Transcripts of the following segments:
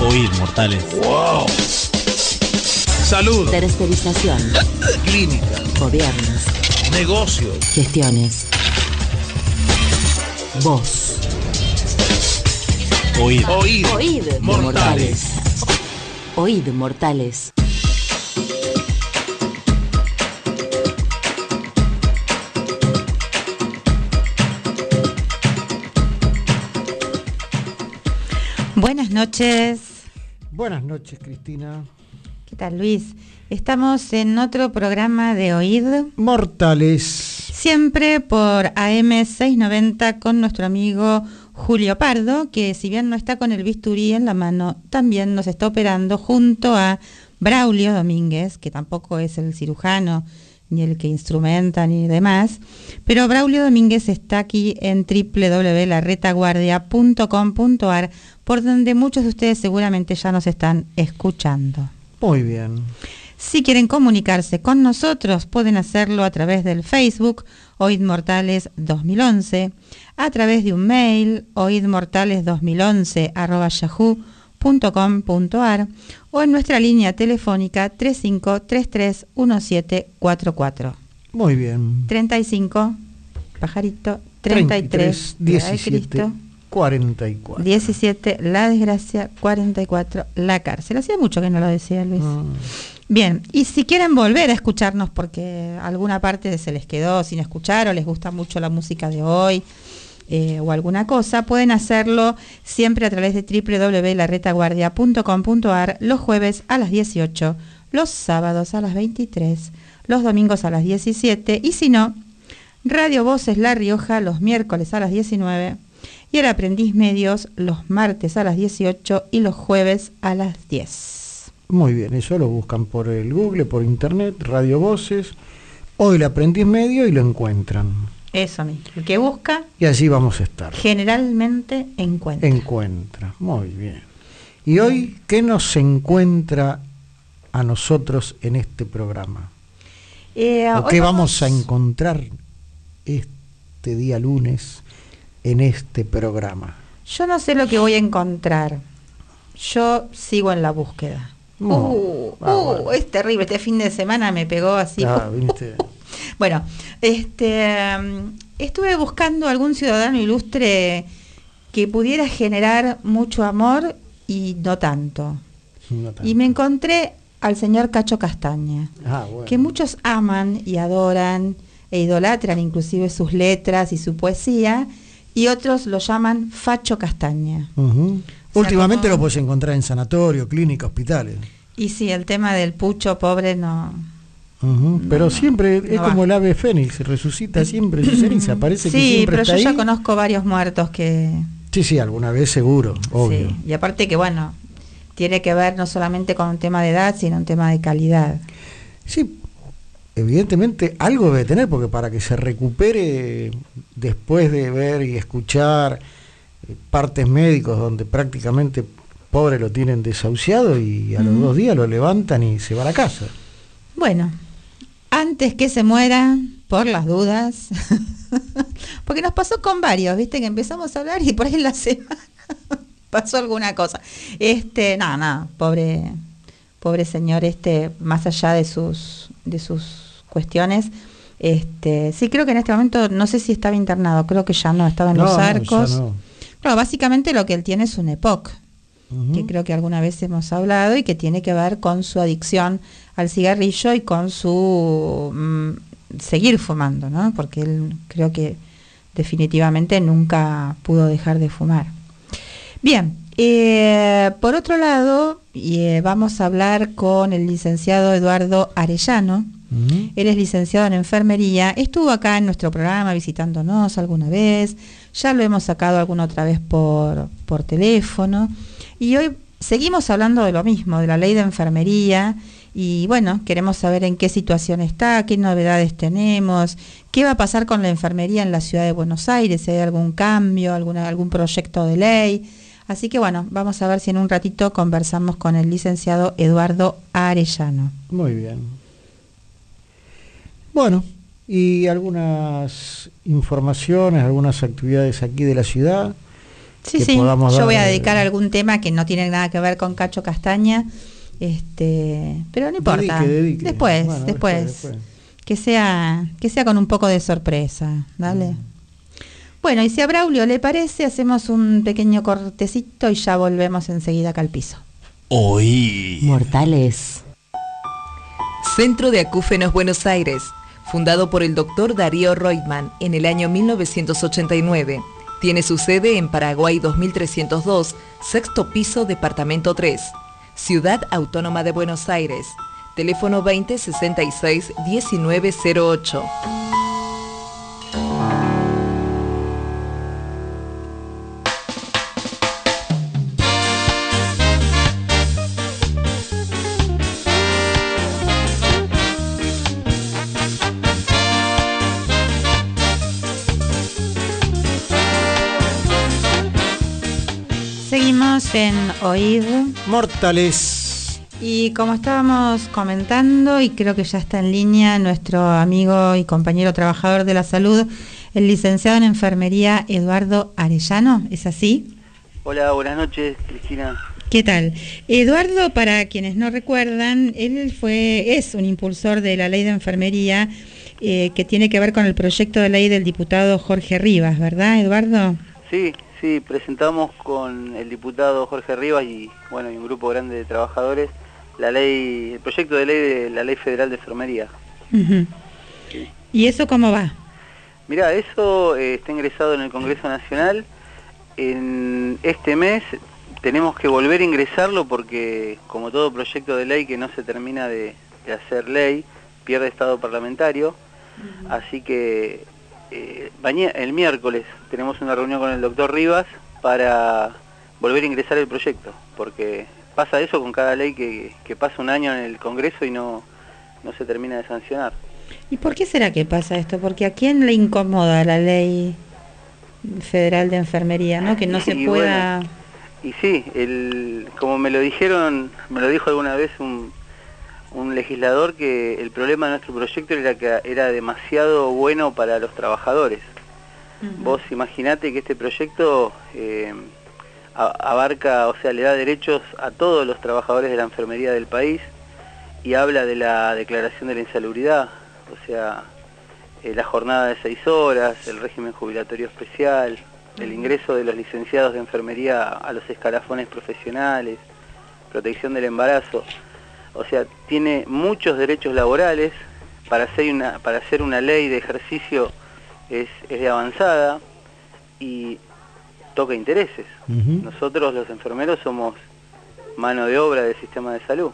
Oíd, mortales. ¡Wow! Salud. Tercerización. Clínica. Gobiernos. Negocios. Gestiones. Voz. Oíd. Oíd. Oíd. Mortales. Oíd, mortales. Buenas noches. Buenas noches, Cristina. ¿Qué tal, Luis? Estamos en otro programa de Oíd Mortales. Siempre por AM 690 con nuestro amigo Julio Pardo, que si bien no está con el bisturí en la mano, también nos está operando junto a Braulio Domínguez, que tampoco es el cirujano, ni el que instrumenta, ni demás. Pero Braulio Domínguez está aquí en www.laretaguardia.com.ar, por donde muchos de ustedes seguramente ya nos están escuchando. Muy bien. Si quieren comunicarse con nosotros, pueden hacerlo a través del Facebook, Oíd Mortales 2011, a través de un mail, oidmortales2011@yahoo.com.ar, o en nuestra línea telefónica 35331744. Muy bien. 35, pajarito, 33, 17, 44. 17, la desgracia, 44, la cárcel. Hacía mucho que no lo decía, Luis. Bien, y si quieren volver a escucharnos porque alguna parte se les quedó sin escuchar o les gusta mucho la música de hoy o alguna cosa, pueden hacerlo siempre a través de www.laretaguardia.com.ar, los jueves a las 18, los sábados a las 23, los domingos a las 17 y si no, Radio Voces La Rioja los miércoles a las 19 y El Aprendiz Medios los martes a las 18 y los jueves a las 10. Muy bien, eso lo buscan por el Google, por internet, Radio Voces, o El Aprendiz Medio y lo encuentran. Eso mismo, el que busca Y allí vamos a estar. generalmente encuentra. Encuentra, muy bien. Y hoy, ¿qué nos encuentra a nosotros en este programa? ¿O qué vamos a encontrar este día lunes en este programa? Yo no sé lo que voy a encontrar. Yo sigo en la búsqueda. Bueno. Es terrible. Este fin de semana me pegó así. ¿Viste? Bueno, estuve buscando algún ciudadano ilustre que pudiera generar mucho amor y no tanto. No tanto. Y me encontré al señor Cacho Castaña, Bueno. que muchos aman y adoran e idolatran inclusive sus letras y su poesía, y otros lo llaman Facho Castaña. Uh-huh. Últimamente como... lo puedes encontrar en sanatorio, clínica, hospitales. Y sí, el tema del pucho pobre no... Uh-huh. Pero no, siempre no es va. como el ave fénix, resucita siempre su ceniza, parece que sí, siempre pero está yo ahí. ya conozco varios muertos que... Sí, alguna vez seguro, obvio. Sí, y aparte que bueno, tiene que ver no solamente con un tema de edad, sino un tema de calidad. Sí, evidentemente algo debe tener, porque para que se recupere después de ver y escuchar partes médicos donde prácticamente pobre lo tienen desahuciado y a los 2 días lo levantan y se va a la casa. Bueno, antes que se muera, por las dudas, porque nos pasó con varios, viste que empezamos a hablar y por ahí en la semana pasó alguna cosa. Pobre señor, más allá de sus cuestiones, sí creo que en este momento, no sé si estaba internado, creo que ya no, estaba en los Arcos. Ya no. Claro, básicamente lo que él tiene es un EPOC, que creo que alguna vez hemos hablado y que tiene que ver con su adicción al cigarrillo y con su seguir fumando, ¿no? Porque él creo que definitivamente nunca pudo dejar de fumar. Bien, por otro lado, vamos a hablar con el licenciado Eduardo Arellano. Él es licenciado en enfermería, estuvo acá en nuestro programa visitándonos alguna vez, ya lo hemos sacado alguna otra vez por teléfono, y hoy seguimos hablando de lo mismo, de la ley de enfermería, y bueno, queremos saber en qué situación está, qué novedades tenemos, qué va a pasar con la enfermería en la ciudad de Buenos Aires, si hay algún cambio, algún proyecto de ley. Así que bueno, vamos a ver si en un ratito conversamos con el licenciado Eduardo Arellano. Muy bien. Bueno, y algunas informaciones, algunas actividades aquí de la ciudad. Sí, que sí, podamos yo dar, voy a dedicar algún tema que no tiene nada que ver con Cacho Castaña, pero no importa. dedique. Después, Bueno, después. Que sea con un poco de sorpresa, ¿dale? Bueno, y si a Braulio le parece, hacemos un pequeño cortecito y ya volvemos enseguida acá al piso. Hoy. Mortales. Centro de Acúfenos Buenos Aires, fundado por el Dr. Darío Reutemann en el año 1989. Tiene su sede en Paraguay 2302, sexto piso, departamento 3. Ciudad Autónoma de Buenos Aires. Teléfono 2066 1908. Seguimos en Oíd. Mortales. Y como estábamos comentando, y creo que ya está en línea nuestro amigo y compañero trabajador de la salud, el licenciado en enfermería Eduardo Arellano, ¿es así? Hola, buenas noches, Cristina. ¿Qué tal? Eduardo, para quienes no recuerdan, él es un impulsor de la ley de enfermería que tiene que ver con el proyecto de ley del diputado Jorge Rivas, ¿verdad, Eduardo? Sí, presentamos con el diputado Jorge Rivas y un grupo grande de trabajadores el proyecto de ley de la Ley Federal de Enfermería. Uh-huh. Sí. ¿Y eso cómo va? Mirá, eso está ingresado en el Congreso Nacional. En este mes tenemos que volver a ingresarlo porque, como todo proyecto de ley que no se termina de hacer ley, pierde estado parlamentario. Uh-huh. Así que el miércoles tenemos una reunión con el doctor Rivas para volver a ingresar el proyecto, porque pasa eso con cada ley que pasa un año en el Congreso y no se termina de sancionar. ¿Y por qué será que pasa esto? Porque ¿a quién le incomoda la ley federal de enfermería, ¿no? Que no se pueda... Bueno, y sí, como me lo dijo alguna vez un legislador, que el problema de nuestro proyecto era que era demasiado bueno para los trabajadores. Uh-huh. Vos imaginate que este proyecto abarca, le da derechos a todos los trabajadores de la enfermería del país y habla de la declaración de la insalubridad, la jornada de 6 horas, el régimen jubilatorio especial, el ingreso de los licenciados de enfermería a los escalafones profesionales, protección del embarazo. Tiene muchos derechos laborales. Para hacer una ley de ejercicio es de avanzada y toca intereses. Uh-huh. Nosotros los enfermeros somos mano de obra del sistema de salud.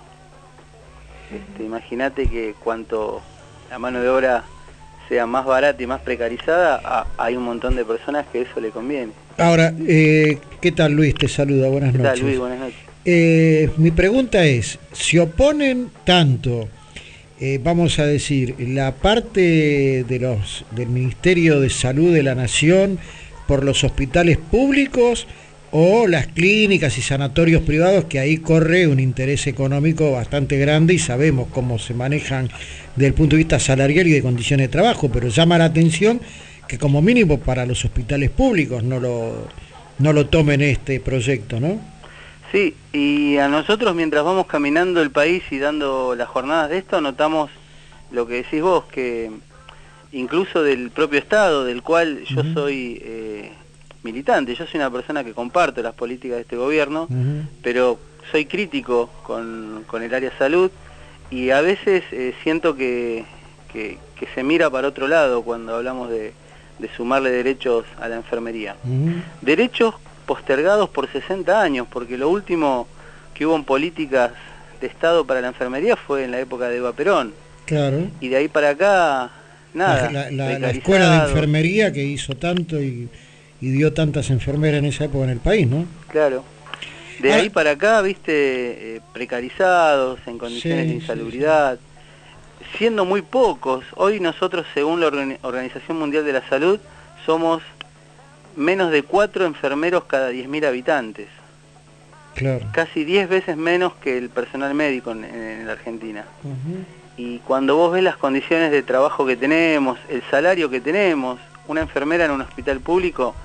Imagínate que cuanto la mano de obra sea más barata y más precarizada, hay un montón de personas que eso le conviene. Ahora, ¿qué tal, Luis? Te saluda, buenas noches. ¿Qué tal, Luis? Buenas noches. Mi pregunta es, si oponen tanto, vamos a decir, la parte del Ministerio de Salud de la Nación por los hospitales públicos o las clínicas y sanatorios privados, que ahí corre un interés económico bastante grande y sabemos cómo se manejan desde el punto de vista salarial y de condiciones de trabajo, pero llama la atención que como mínimo para los hospitales públicos no lo tomen este proyecto, ¿no? Sí, y a nosotros mientras vamos caminando el país y dando las jornadas de esto, notamos lo que decís vos, que incluso del propio Estado, del cual yo uh-huh. soy militante, yo soy una persona que comparto las políticas de este gobierno, uh-huh. pero soy crítico con el área salud y a veces siento que se mira para otro lado cuando hablamos de sumarle derechos a la enfermería. Uh-huh. Derechos postergados por 60 años, porque lo último que hubo en políticas de Estado para la enfermería fue en la época de Eva Perón. Claro. Y de ahí para acá, nada. La escuela de enfermería que hizo tanto y dio tantas enfermeras en esa época en el país, ¿no? Claro. De ahí para acá, precarizados, en condiciones de insalubridad, siendo muy pocos. Hoy nosotros, según la Organización Mundial de la Salud, somos menos de 4 enfermeros cada 10.000 habitantes. Claro. Casi 10 veces menos que el personal médico en la Argentina. Uh-huh. Y cuando vos ves las condiciones de trabajo que tenemos, el salario que tenemos, una enfermera en un hospital público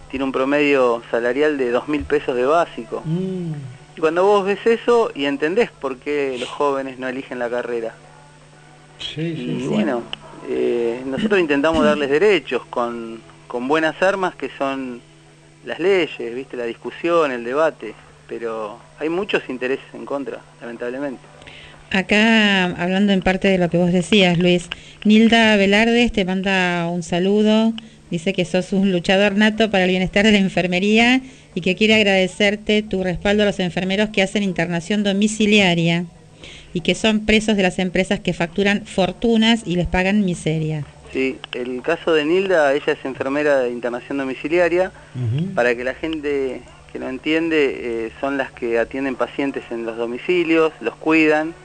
tiene un promedio salarial de 2.000 pesos de básico. Y cuando vos ves eso y entendés por qué los jóvenes no eligen la carrera. Y bueno, nosotros intentamos darles derechos con buenas armas que son las leyes, ¿viste? La discusión, el debate, pero hay muchos intereses en contra, lamentablemente. Acá, hablando en parte de lo que vos decías, Luis, Nilda Velardes te manda un saludo, dice que sos un luchador nato para el bienestar de la enfermería y que quiere agradecerte tu respaldo a los enfermeros que hacen internación domiciliaria y que son presos de las empresas que facturan fortunas y les pagan miseria. Sí, el caso de Nilda, ella es enfermera de internación domiciliaria. Para que la gente que no entiende, son las que atienden pacientes en los domicilios, los cuidan,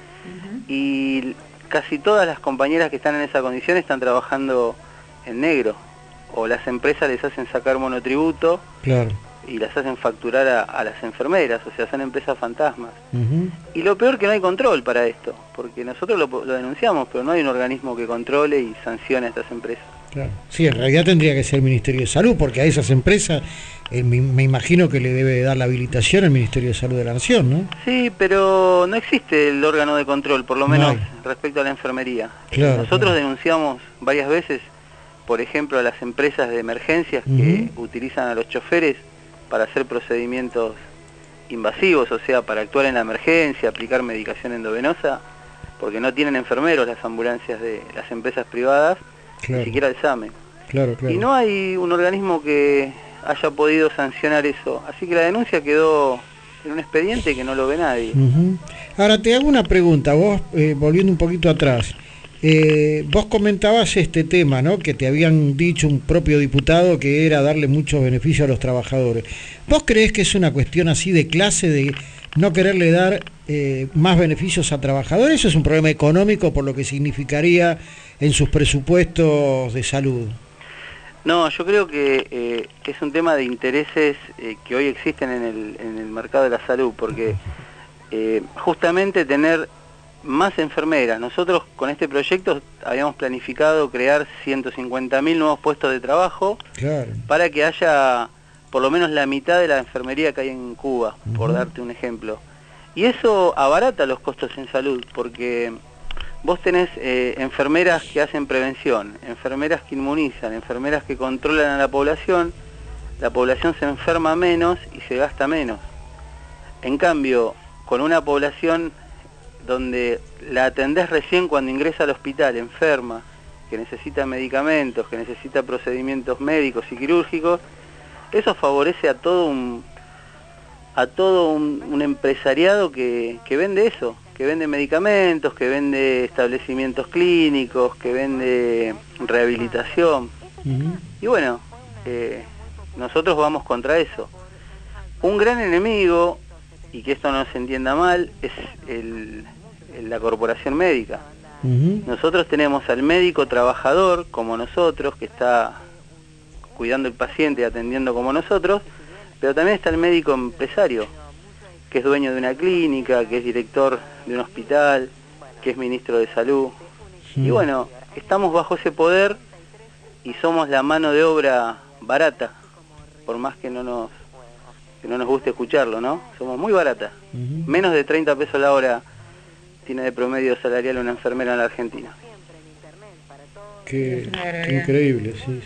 y casi todas las compañeras que están en esa condición están trabajando en negro, o las empresas les hacen sacar monotributo. Claro. Y las hacen facturar a las enfermeras, o sea, son empresas fantasmas. Y lo peor que no hay control para esto, porque nosotros lo denunciamos, pero no hay un organismo que controle y sancione a estas empresas. Claro. Sí, en realidad tendría que ser el Ministerio de Salud, porque a esas empresas me imagino que le debe dar la habilitación al Ministerio de Salud de la Nación, ¿no? Sí, pero no existe el órgano de control, por lo menos respecto a la enfermería. Claro, Nosotros denunciamos varias veces, por ejemplo, a las empresas de emergencias que utilizan a los choferes para hacer procedimientos invasivos, o sea, para actuar en la emergencia, aplicar medicación endovenosa, porque no tienen enfermeros las ambulancias de las empresas privadas, ni siquiera el SAME. Y no hay un organismo que haya podido sancionar eso, así que la denuncia quedó en un expediente que no lo ve nadie. Ahora te hago una pregunta, vos volviendo un poquito atrás. Vos comentabas este tema, ¿no? Que te habían dicho un propio diputado que era darle muchos beneficios a los trabajadores. ¿Vos creés que es una cuestión así de clase, de no quererle dar más beneficios a trabajadores? ¿O es un problema económico por lo que significaría en sus presupuestos de salud? No, yo creo que es un tema de intereses que hoy existen en el mercado de la salud, porque justamente tener más enfermeras. Nosotros con este proyecto habíamos planificado crear 150.000 nuevos puestos de trabajo para que haya por lo menos la mitad de la enfermería que hay en Cuba, por darte un ejemplo. Y eso abarata los costos en salud, porque vos tenés enfermeras que hacen prevención, enfermeras que inmunizan, enfermeras que controlan a la población se enferma menos y se gasta menos. En cambio, con una población donde la atendés recién cuando ingresa al hospital, enferma, que necesita medicamentos, que necesita procedimientos médicos y quirúrgicos, eso favorece a todo un empresariado que vende eso, que vende medicamentos, que vende establecimientos clínicos, que vende rehabilitación. Y bueno, nosotros vamos contra eso. Un gran enemigo, y que esto no se entienda mal, es la corporación médica. Nosotros tenemos al médico trabajador como nosotros, que está cuidando al paciente y atendiendo como nosotros, pero también está el médico empresario, que es dueño de una clínica, que es director de un hospital, que es ministro de salud. Y bueno, estamos bajo ese poder y somos la mano de obra barata, por más que no nos guste escucharlo, ¿no? Somos muy barata. Menos de 30 pesos la hora tiene de promedio salarial una enfermera en la Argentina. Qué increíble, sí.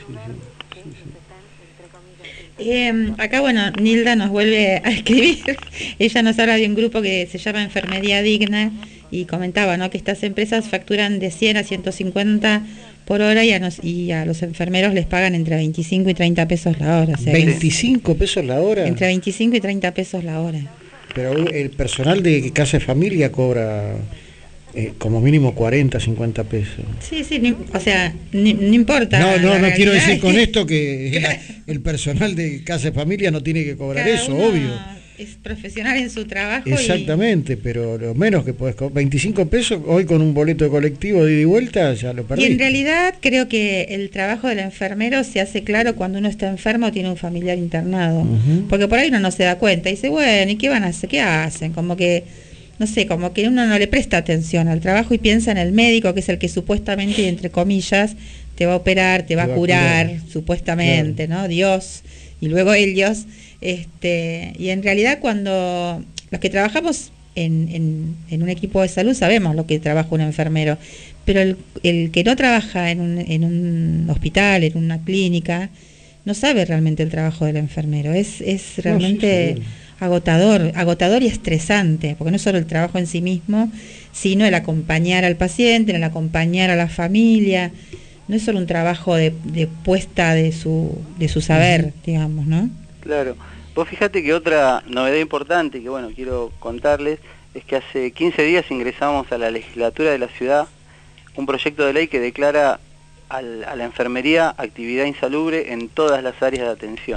Acá, bueno, Nilda nos vuelve a escribir. Ella nos habla de un grupo que se llama Enfermería Digna y comentaba, ¿no?, que estas empresas facturan de 100 a 150 por hora y a los enfermeros les pagan entre 25 y 30 pesos la hora. O sea, ¿25 pesos la hora? Entre 25 y 30 pesos la hora. Pero el personal de Casa de Familia cobra como mínimo 40, 50 pesos. Sí, o sea, no importa. No quiero decir con esto que el personal de Casa de Familia no tiene que cobrar eso, obvio. Es profesional en su trabajo. Exactamente, pero lo menos que podés cobrar, 25 pesos, hoy con un boleto de colectivo de ida y vuelta ya lo perdiste. Y en realidad creo que el trabajo del enfermero se hace claro cuando uno está enfermo o tiene un familiar internado. Porque por ahí uno no se da cuenta y dice, bueno, ¿y qué van a hacer? ¿Qué hacen? Como que, no sé, como que uno no le presta atención al trabajo y piensa en el médico, que es el que supuestamente, entre comillas, te va a operar, te va a curar, supuestamente, claro, ¿no? Dios. y luego ellos, y en realidad cuando los que trabajamos en un equipo de salud sabemos lo que trabaja un enfermero, pero el que no trabaja en un hospital, en una clínica, no sabe realmente el trabajo del enfermero. Es realmente agotador y estresante, porque no es solo el trabajo en sí mismo, sino el acompañar al paciente, el acompañar a la familia. No es solo un trabajo de puesta de su saber, digamos, ¿no? Claro. Vos fíjate que otra novedad importante que, bueno, quiero contarles, es que hace 15 días ingresamos a la legislatura de la ciudad un proyecto de ley que declara a la enfermería actividad insalubre en todas las áreas de atención.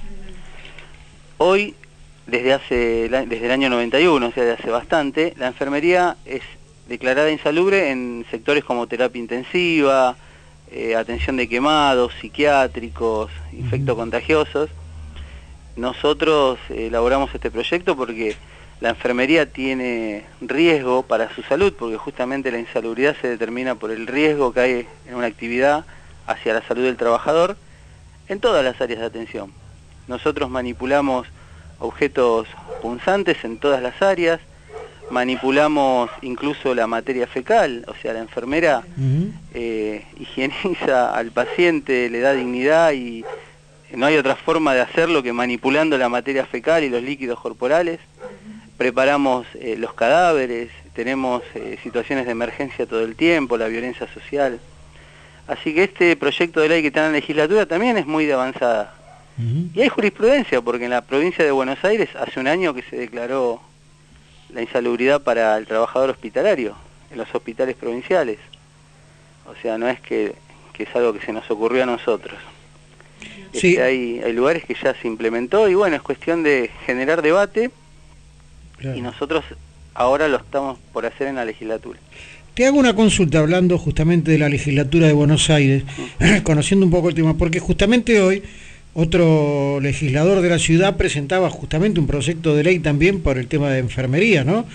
Hoy, desde el año 91, o sea, de hace bastante, la enfermería es declarada insalubre en sectores como terapia intensiva, atención de quemados, psiquiátricos, infectocontagiosos. Nosotros elaboramos este proyecto porque la enfermería tiene riesgo para su salud, porque justamente la insalubridad se determina por el riesgo que hay en una actividad hacia la salud del trabajador en todas las áreas de atención. Nosotros manipulamos objetos punzantes en todas las áreas, manipulamos incluso la materia fecal, o sea, la enfermera higieniza al paciente, le da dignidad y no hay otra forma de hacerlo que manipulando la materia fecal y los líquidos corporales. Preparamos los cadáveres, tenemos situaciones de emergencia todo el tiempo, la violencia social. Así que este proyecto de ley que está en la legislatura también es muy de avanzada. Y hay jurisprudencia, porque en la provincia de Buenos Aires hace un año que se declaró la insalubridad para el trabajador hospitalario en los hospitales provinciales. O sea, no es que es algo que se nos ocurrió a nosotros. Sí. Hay lugares que ya se implementó y bueno, es cuestión de generar debate. Claro. Y nosotros ahora lo estamos por hacer en la legislatura. Te hago una consulta hablando justamente de la legislatura de Buenos Aires, conociendo un poco el tema, porque justamente hoy otro legislador de la ciudad presentaba justamente un proyecto de ley también por el tema de enfermería, ¿no?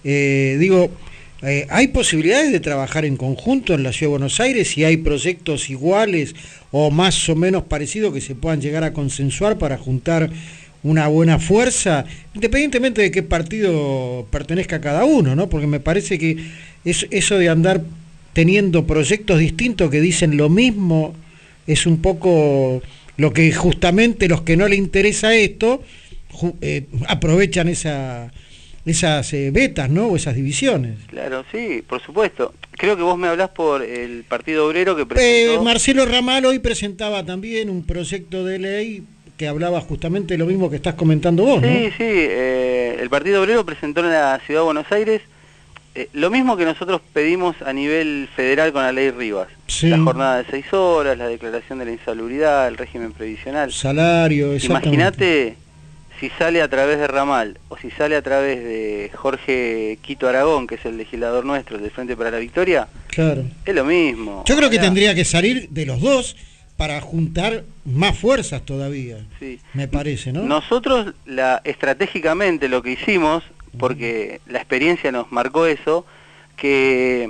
¿Hay posibilidades de trabajar en conjunto en la ciudad de Buenos Aires? ¿Y hay proyectos iguales o más o menos parecidos que se puedan llegar a consensuar para juntar una buena fuerza, independientemente de qué partido pertenezca cada uno, ¿no? Porque me parece que eso de andar teniendo proyectos distintos que dicen lo mismo es un poco lo que justamente los que no les interesa esto aprovechan esas vetas, ¿no? O esas divisiones. Claro, sí, por supuesto. Creo que vos me hablás por el Partido Obrero que presentó... Marcelo Ramal hoy presentaba también un proyecto de ley que hablaba justamente de lo mismo que estás comentando vos, ¿no? Sí, el Partido Obrero presentó en la Ciudad de Buenos Aires lo mismo que nosotros pedimos a nivel federal con la ley Rivas. Sí. La jornada de 6 horas, la declaración de la insalubridad, el régimen previsional. Salario, exactamente. Imagínate si sale a través de Ramal o si sale a través de Jorge Quito Aragón, que es el legislador nuestro, del Frente para la Victoria. Claro. Es lo mismo. Yo creo que tendría que salir de los dos para juntar más fuerzas todavía, sí. Me parece, ¿no? Nosotros estratégicamente lo que hicimos, porque la experiencia nos marcó eso, que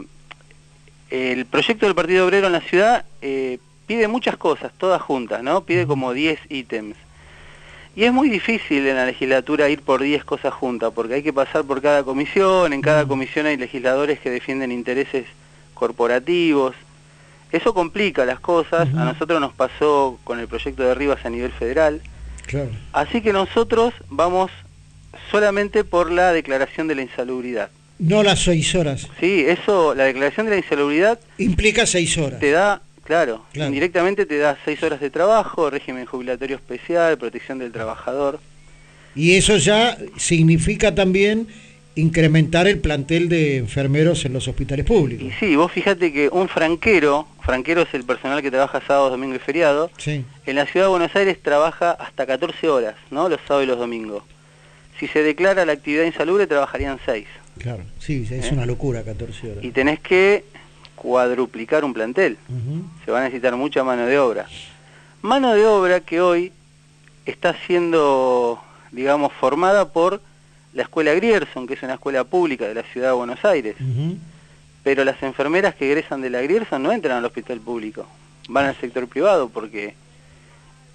el proyecto del Partido Obrero en la ciudad pide muchas cosas, todas juntas, ¿no? Pide como 10 ítems. Y es muy difícil en la legislatura ir por 10 cosas juntas, porque hay que pasar por cada comisión, en cada comisión hay legisladores que defienden intereses corporativos. Eso complica las cosas, a nosotros nos pasó con el proyecto de Rivas a nivel federal. Claro. Así que nosotros vamos solamente por la declaración de la insalubridad. No las 6 horas. Sí, eso, la declaración de la insalubridad... implica 6 horas. Te da, claro, indirectamente te da 6 horas de trabajo, régimen jubilatorio especial, protección del trabajador. Y eso ya significa también incrementar el plantel de enfermeros en los hospitales públicos. Y sí, vos fíjate que un franquero es el personal que trabaja sábado, domingo y feriado, sí. En la ciudad de Buenos Aires trabaja hasta 14 horas, ¿no? Los sábados y los domingos. Si se declara la actividad insalubre, trabajarían 6. Claro, sí, es una locura 14 horas. Y tenés que cuadruplicar un plantel. Se va a necesitar mucha mano de obra. Mano de obra que hoy está siendo, digamos, formada por la escuela Grierson, que es una escuela pública de la ciudad de Buenos Aires. Pero las enfermeras que egresan de la Grierson no entran al hospital público, van al sector privado porque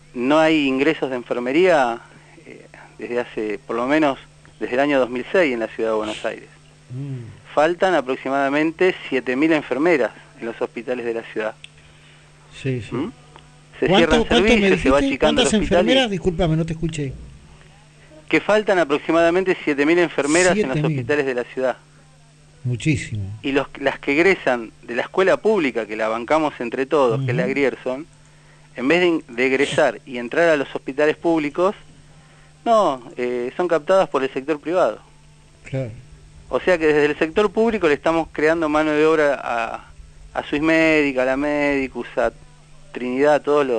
no hay ingresos de enfermería desde hace, por lo menos, desde el año 2006 en la ciudad de Buenos Aires. Faltan aproximadamente 7.000 enfermeras en los hospitales de la ciudad. Sí, sí. Se cierran servicios, se va achicando el ¿Cuántas hospital. enfermeras? Discúlpame, no te escuché. Que faltan aproximadamente 7.000 enfermeras en los 7.000. hospitales de la ciudad. Muchísimo. Y las que egresan de la escuela pública, que la bancamos entre todos, que es la Grierson, en vez de egresar y entrar a los hospitales públicos, no, son captadas por el sector privado. Claro. O sea que desde el sector público le estamos creando mano de obra a Swissmedica, a la Medicus, a Trinidad, a todos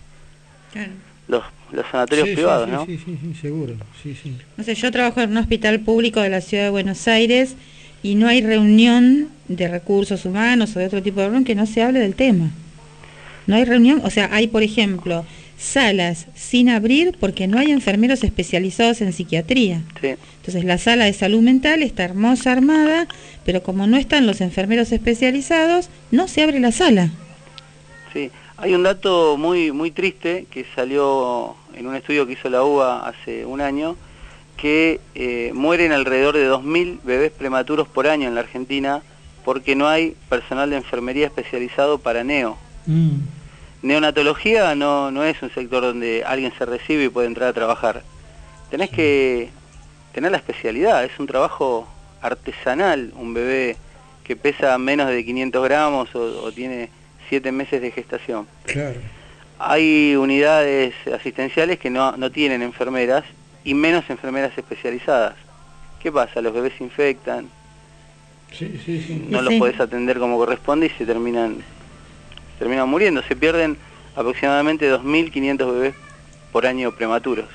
los sanatorios privados, ¿no? Sí, seguro. Sí, sí. No sé, yo trabajo en un hospital público de la ciudad de Buenos Aires y no hay reunión de recursos humanos o de otro tipo de reunión que no se hable del tema. No hay reunión, o sea, hay, por ejemplo, salas sin abrir porque no hay enfermeros especializados en psiquiatría. Sí. Entonces la sala de salud mental está hermosa armada, pero como no están los enfermeros especializados, no se abre la sala. Sí, hay un dato muy triste que salió en un estudio que hizo la UBA hace un año, que mueren alrededor de 2.000 bebés prematuros por año en la Argentina porque no hay personal de enfermería especializado para neo. Neonatología no es un sector donde alguien se recibe y puede entrar a trabajar. Tenés que tener la especialidad, es un trabajo artesanal, un bebé que pesa menos de 500 gramos o tiene 7 meses de gestación. Claro. Hay unidades asistenciales que no tienen enfermeras y menos enfermeras especializadas. ¿Qué pasa? Los bebés se infectan, Sí. no los podés atender como corresponde y se terminan muriendo. Se pierden aproximadamente 2.500 bebés por año prematuros.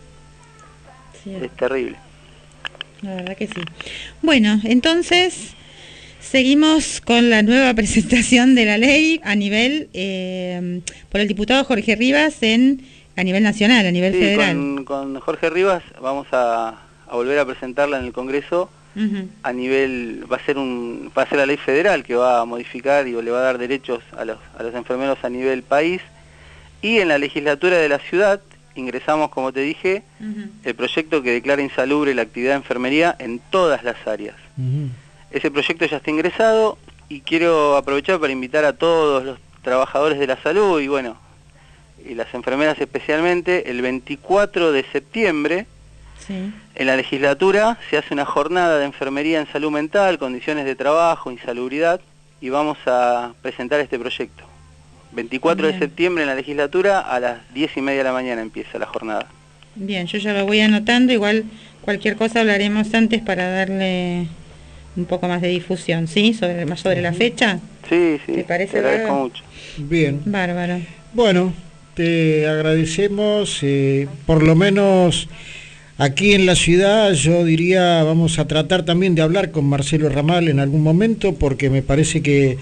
Sí, Es terrible. la verdad que sí. Bueno, entonces seguimos con la nueva presentación de la ley a nivel, por el diputado Jorge Rivas a nivel nacional, a nivel federal. Con Jorge Rivas vamos a volver a presentarla en el Congreso. A nivel, va a ser la ley federal que va a modificar y le va a dar derechos a los enfermeros a nivel país, y en la legislatura de la ciudad ingresamos, como te dije, el proyecto que declara insalubre la actividad de enfermería en todas las áreas. Ese proyecto ya está ingresado y quiero aprovechar para invitar a todos los trabajadores de la salud y las enfermeras especialmente, el 24 de septiembre, en la legislatura se hace una jornada de enfermería en salud mental, condiciones de trabajo, insalubridad, y vamos a presentar este proyecto. 24 de septiembre en la legislatura a las 10:30 de la mañana empieza la jornada. Bien, yo ya lo voy anotando, igual cualquier cosa hablaremos antes para darle un poco más de difusión, ¿sí? Sobre la fecha. Sí, ¿Te parece, te agradezco bárbaro? mucho. Bien. Bárbaro. Bueno, te agradecemos, por lo menos aquí en la ciudad, yo diría, vamos a tratar también de hablar con Marcelo Ramal en algún momento, porque me parece que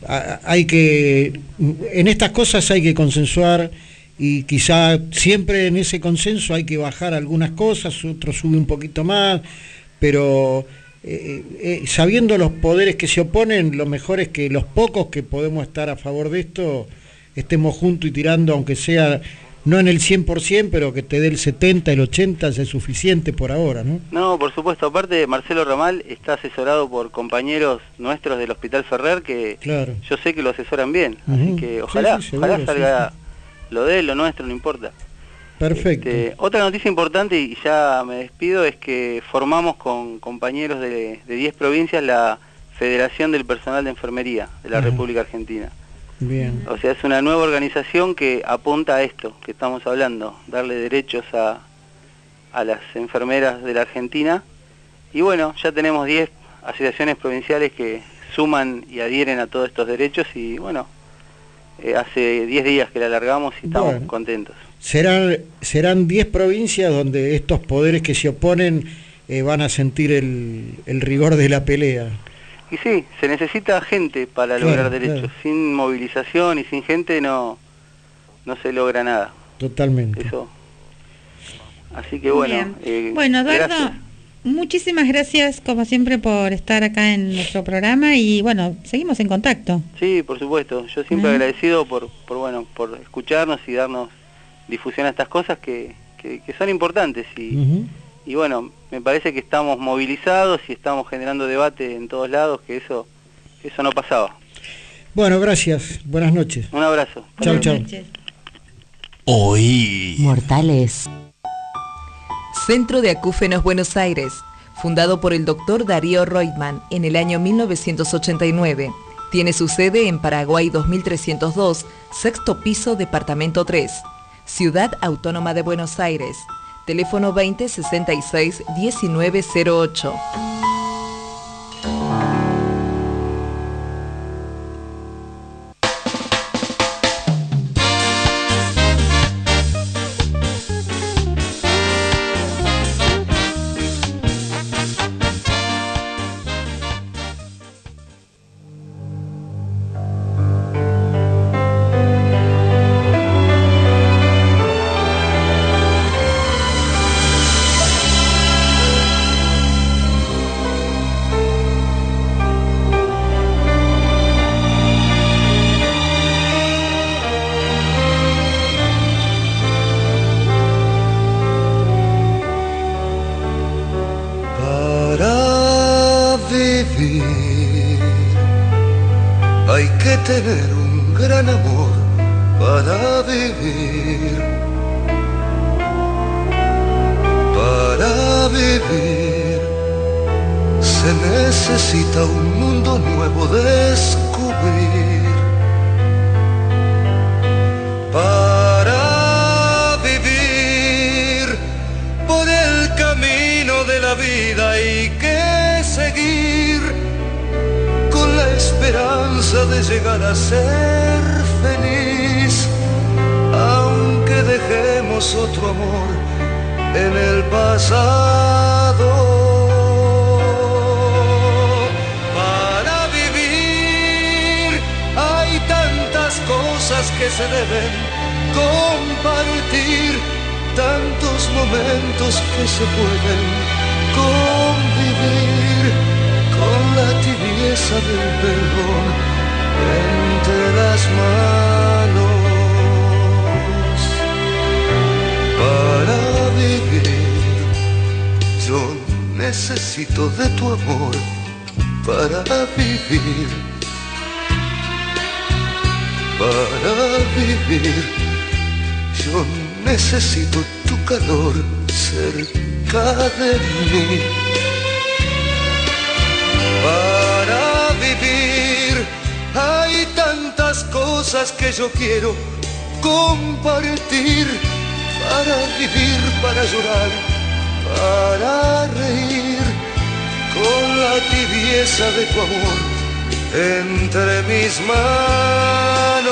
en estas cosas hay que consensuar, y quizá siempre en ese consenso hay que bajar algunas cosas, otros sube un poquito más, pero sabiendo los poderes que se oponen, lo mejor es que los pocos que podemos estar a favor de esto estemos juntos y tirando, aunque sea no en el 100%, pero que te dé el 70, el 80, ya es suficiente por ahora, ¿no? No, por supuesto. Aparte, Marcelo Ramal está asesorado por compañeros nuestros del Hospital Ferrer que Claro. yo sé que lo asesoran bien. Así que ojalá, Sí, seguro, ojalá salga lo de él, lo nuestro, no importa. Perfecto. Otra noticia importante, y ya me despido, es que formamos con compañeros de 10 provincias la Federación del Personal de Enfermería de la República Argentina. Bien. O sea, es una nueva organización que apunta a esto que estamos hablando, darle derechos a las enfermeras de la Argentina. Y bueno, ya tenemos 10 asociaciones provinciales que suman y adhieren a todos estos derechos, y bueno, hace 10 días que la largamos y estamos contentos. Serán 10 provincias donde estos poderes que se oponen van a sentir el rigor de la pelea. Y sí, se necesita gente para lograr derechos. Claro. Sin movilización y sin gente no se logra nada. Totalmente. Eso. Así que bueno. Bueno, Eduardo, gracias. Muchísimas gracias como siempre por estar acá en nuestro programa, y bueno, seguimos en contacto. Sí, por supuesto. Yo siempre agradecido por escucharnos y darnos difusión a estas cosas que son importantes y bueno, me parece que estamos movilizados y estamos generando debate en todos lados, que eso no pasaba. Bueno, gracias, buenas noches. Un abrazo. Chau, chau. Oí. Mortales. Centro de Acúfenos Buenos Aires, fundado por el doctor Darío Reutemann en el año 1989. Tiene su sede en Paraguay 2302, sexto piso, departamento 3, Ciudad Autónoma de Buenos Aires. Teléfono 2066 1908. Tener un gran amor para vivir, se necesita un mundo nuevo descubrir. Para vivir por el camino de la vida hay que seguir con la esperanza de llegar a ser feliz, aunque dejemos otro amor en el pasado. Para vivir hay tantas cosas que se deben compartir, tantos momentos que se pueden convivir, con la tibieza del perdón entre las manos. Para vivir yo necesito de tu amor. Para vivir yo necesito tu calor cerca de mí. Para vivir hay tantas cosas que yo quiero compartir. Para vivir, para llorar, para reír, con la tibieza de tu amor entre mis manos.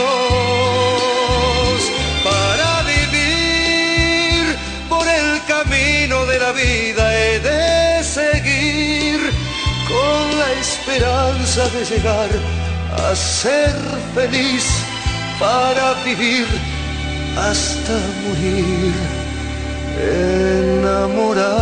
Para vivir por el camino de la vida he de seguir, con la esperanza de llegar a ser feliz. Para vivir hasta morir enamorados.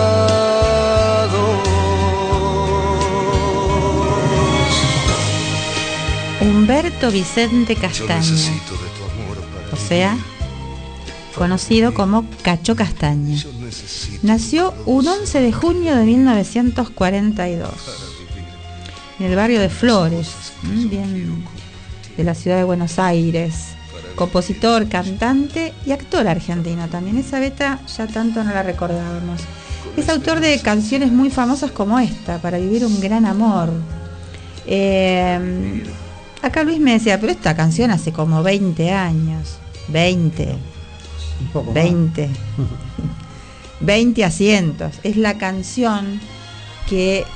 Humberto Vicente Castaña, o sea, conocido como Cacho Castaña, nació un 11 de junio de 1942 en el barrio de Flores, bien de la ciudad de Buenos Aires. Compositor, cantante y actor argentino también. Esa beta ya tanto no la recordábamos. Es autor de canciones muy famosas como esta, Para vivir un gran amor. Acá Luis me decía, pero esta canción hace como 20 años. 20. Un poco 20. 20 asientos. Es la canción que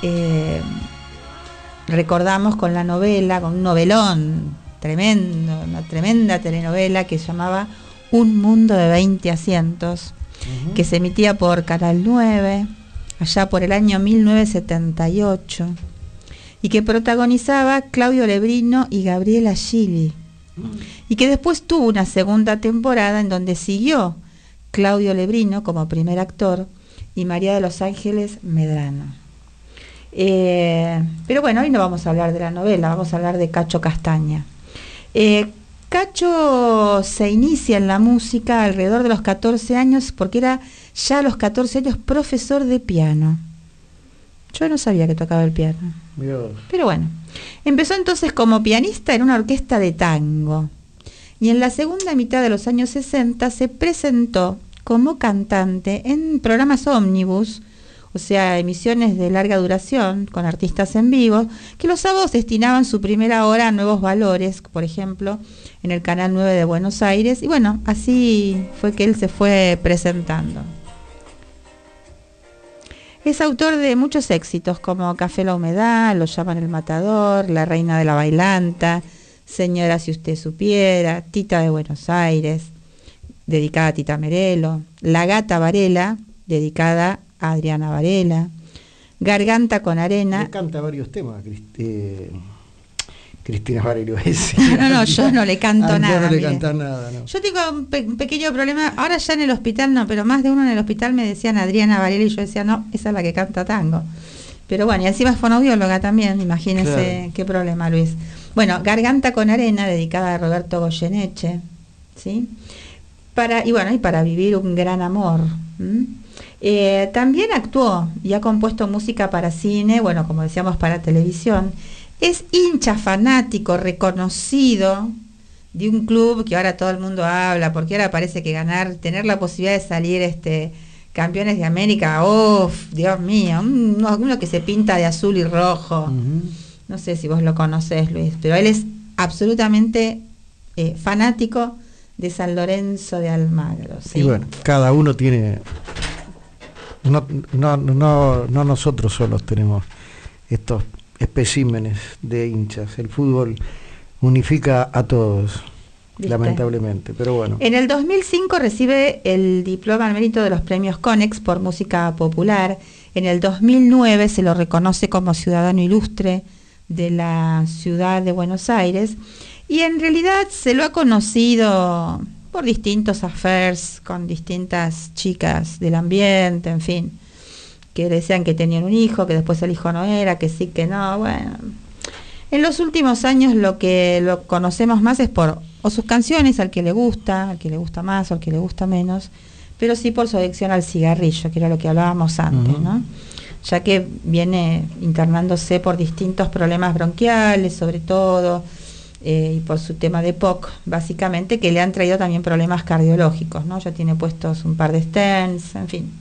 recordamos con la novela, con un novelón tremendo, una tremenda telenovela que se llamaba Un mundo de 20 asientos, que se emitía por Canal 9, allá por el año 1978, y que protagonizaba Claudio Lebrino y Gabriela Gili, y que después tuvo una segunda temporada en donde siguió Claudio Lebrino como primer actor y María de los Ángeles Medrano. Pero bueno, hoy no vamos a hablar de la novela, vamos a hablar de Cacho Castaña. Cacho se inicia en la música alrededor de los 14 años porque era ya a los 14 años profesor de piano. Yo no sabía que tocaba el piano. Dios. Pero bueno, empezó entonces como pianista en una orquesta de tango. Y en la segunda mitad de los años 60 se presentó como cantante en programas ómnibus, o sea, emisiones de larga duración con artistas en vivo, que los sábados destinaban su primera hora a Nuevos Valores, por ejemplo, en el Canal 9 de Buenos Aires. Y bueno, así fue que él se fue presentando. Es autor de muchos éxitos como Café La Humedad, Lo llaman el Matador, La Reina de la Bailanta, Señora si usted supiera, Tita de Buenos Aires, dedicada a Tita Merelo, La Gata Varela, dedicada a Adriana Varela, Garganta con Arena. Le canta varios temas, Cristina Varela. No, yo no le canto nada. No le canta nada, no. Yo tengo un pequeño problema, ahora ya en el hospital no, pero más de uno en el hospital me decían Adriana Varela y yo decía, no, esa es la que canta tango. Pero bueno, y encima es fonoaudióloga también, imagínense claro. Qué problema, Luis. Bueno, Garganta con Arena, dedicada a Roberto Goyeneche, ¿sí? Y para vivir un gran amor. También actuó y ha compuesto música para cine, bueno, como decíamos, para televisión. Es hincha fanático, reconocido de un club que ahora todo el mundo habla, porque ahora parece que tener la posibilidad de salir campeones de América, Dios mío, uno que se pinta de azul y rojo. Uh-huh. No sé si vos lo conocés, Luis, pero él es absolutamente fanático de San Lorenzo de Almagro. ¿Sí? Y bueno, cada uno tiene... No nosotros solos tenemos estos especímenes de hinchas. El fútbol unifica a todos, ¿viste? Lamentablemente, pero bueno. En el 2005 recibe el diploma al mérito de los premios Conex por música popular. En el 2009 se lo reconoce como ciudadano ilustre de la ciudad de Buenos Aires, y en realidad se lo ha conocido por distintos affairs con distintas chicas del ambiente, en fin, que decían que tenían un hijo, que después el hijo no era, que sí, que no. Bueno, en los últimos años lo que lo conocemos más es por o sus canciones, al que le gusta más o al que le gusta menos, pero sí por su adicción al cigarrillo, que era lo que hablábamos antes, uh-huh. ¿no? Ya que viene internándose por distintos problemas bronquiales, sobre todo, y por su tema de POC, básicamente, que le han traído también problemas cardiológicos, ¿no? Ya tiene puestos un par de stents, en fin.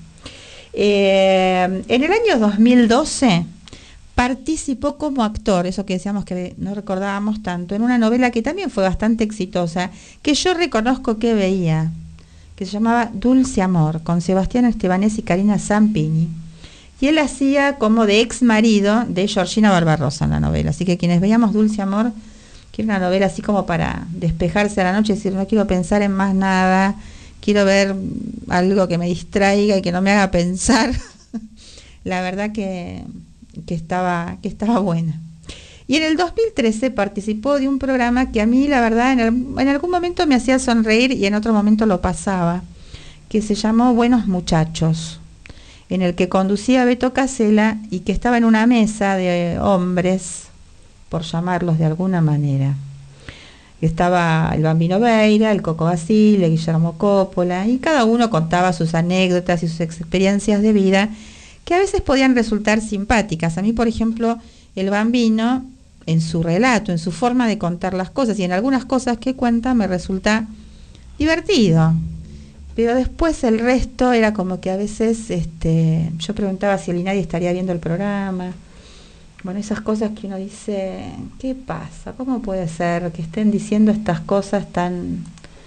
En el año 2012 participó como actor, eso que decíamos que no recordábamos tanto, en una novela que también fue bastante exitosa, que yo reconozco que veía, que se llamaba Dulce Amor, con Sebastián Estebanés y Karina Zampini. Y él hacía como de ex marido de Georgina Barbarossa en la novela. Así que quienes veíamos Dulce Amor, que era una novela así como para despejarse a la noche y decir, no quiero pensar en más nada, quiero ver algo que me distraiga y que no me haga pensar. La verdad que estaba buena. Y en el 2013 participó de un programa que a mí, la verdad, en algún momento me hacía sonreír y en otro momento lo pasaba, que se llamó Buenos Muchachos, en el que conducía Beto Casella y que estaba en una mesa de hombres, por llamarlos de alguna manera. Estaba el Bambino Veira, el Coco Basile, Guillermo Coppola, y cada uno contaba sus anécdotas y sus experiencias de vida, que a veces podían resultar simpáticas. A mí, por ejemplo, el Bambino, en su relato, en su forma de contar las cosas, y en algunas cosas que cuenta, me resulta divertido. Pero después el resto era como que a veces yo preguntaba si el INADI estaría viendo el programa. Bueno, esas cosas que uno dice, ¿qué pasa? ¿Cómo puede ser que estén diciendo estas cosas tan...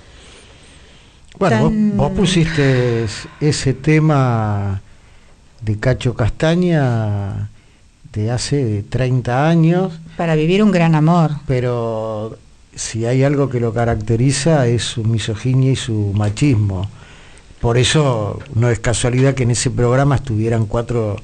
Bueno, vos pusiste ese tema de Cacho Castaña de hace 30 años. Para vivir un gran amor. Pero si hay algo que lo caracteriza es su misoginia y su machismo. Por eso no es casualidad que en ese programa estuvieran 4